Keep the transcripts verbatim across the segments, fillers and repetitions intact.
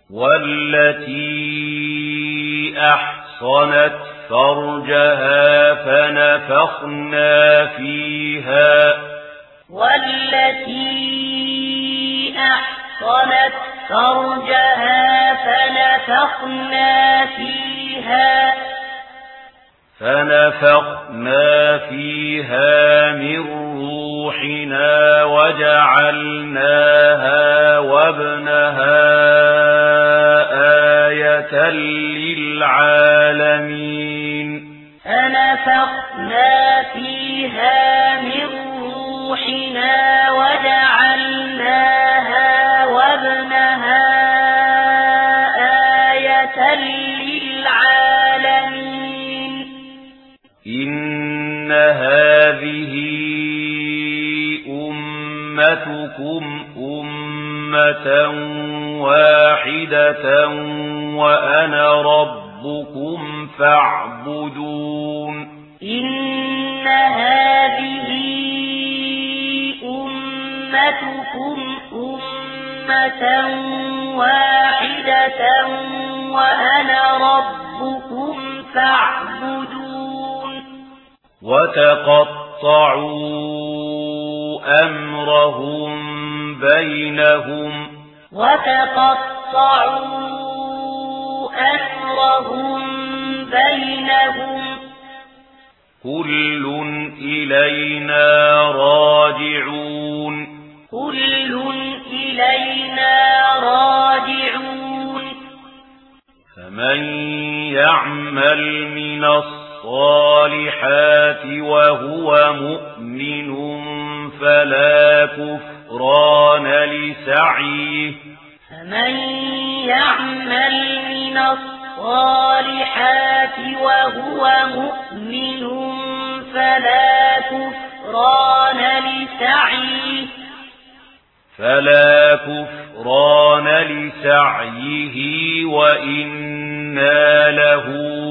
والتي أحصنت فرجها فنفخنا فيها والتي أحصنت فرجها فنفخنا فيها فنفخنا فيها من روحنا وجعلناها وابنها آية للعالمين فنفخنا فيها من روحنا وجعلناها وابنها آية للعالمين إن هذه أمتكم أمة واحدة وأنا ربكم فاعبدون إن هذه أمتكم أمة واحدة وأنا ربكم فاعبدون وتقطعوا أمرهم بينهم وتقطعوا أمرهم بينهم كل إلينا راجعون كل إلينا راجعون فمن يعمل من الصالحات وهو مؤمن فلا كفران لسعيه فمن يعمل من الصالحات وهو مؤمن فلا كفران لسعيه فلا كفران لسعيه وإنا له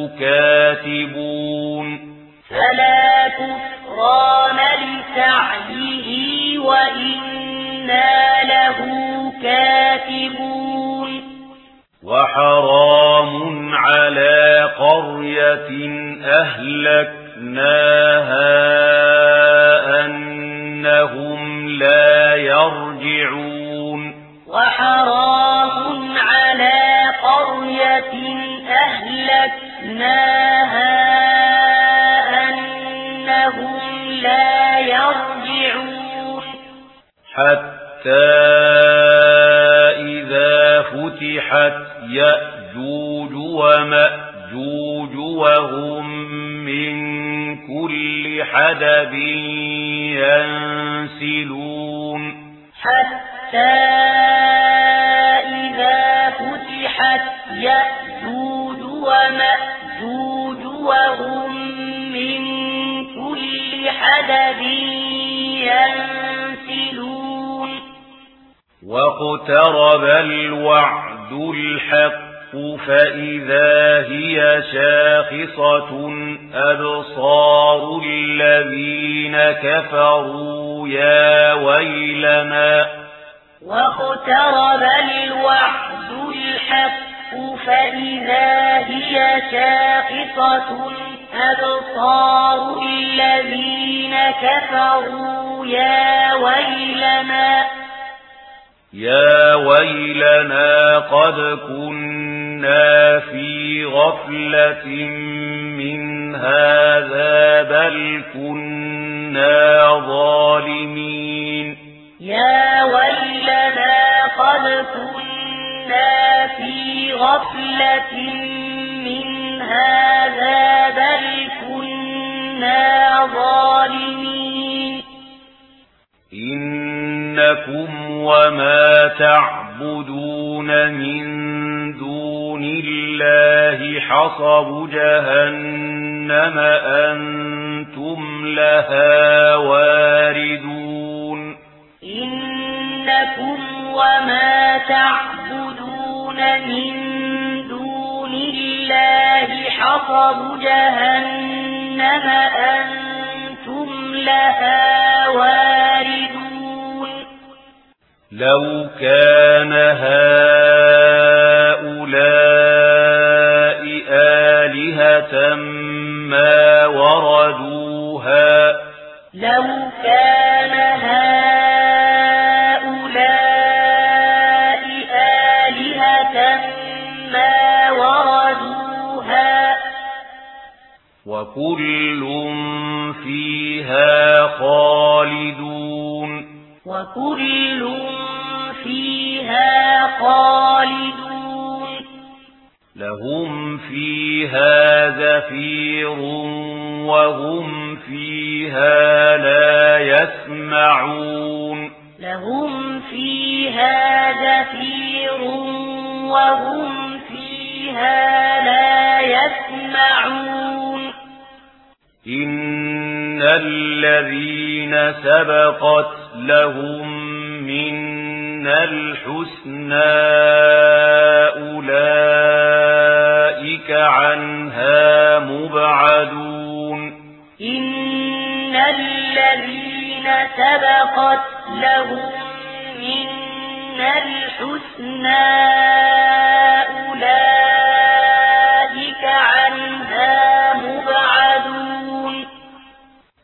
كاتبون فلا كفران لسعيه وإنا له كاتبون وحرام على قرية أهلكناها أنهم لا يرجعون وحرام على قرية أهلكناها أنهم لا يرجعون حتى إذا فتحت يأجوج ومأجوج وهم من كل حدب ينسلون حتى إذا فتحت يأجوج ومأجوج وهم من كل حدب ينسلون واقترب الوعد الحق فإذا هي شاخصة أبصار الذين كفروا يا ويلنا واقترب الوعد الحق فإذا هي شاخصة أبصار الذين كفروا يا ويلنا يا ويلنا قد كنا في غفلة من هذا بل كنا ظالمين يا ويلنا قد كنا في غفلة من هذا بل كنا ظالمين إنكم وما تعبدون من دون الله حصب جهنم أنتم لها واردون إنكم وما تعبدون من دون الله حصب جهنم أنتم لها واردون لو كان هؤلاء وكل فيها خالدون وكل فيها خالدون لهم فيها زفير وهم فيها لا يسمعون لهم فيها زفير وهم فيها لا يسمعون إن الذين سبقت لهم منا الحسنى أولئك عنها مبعدون إن الذين سبقت لهم منا الحسنى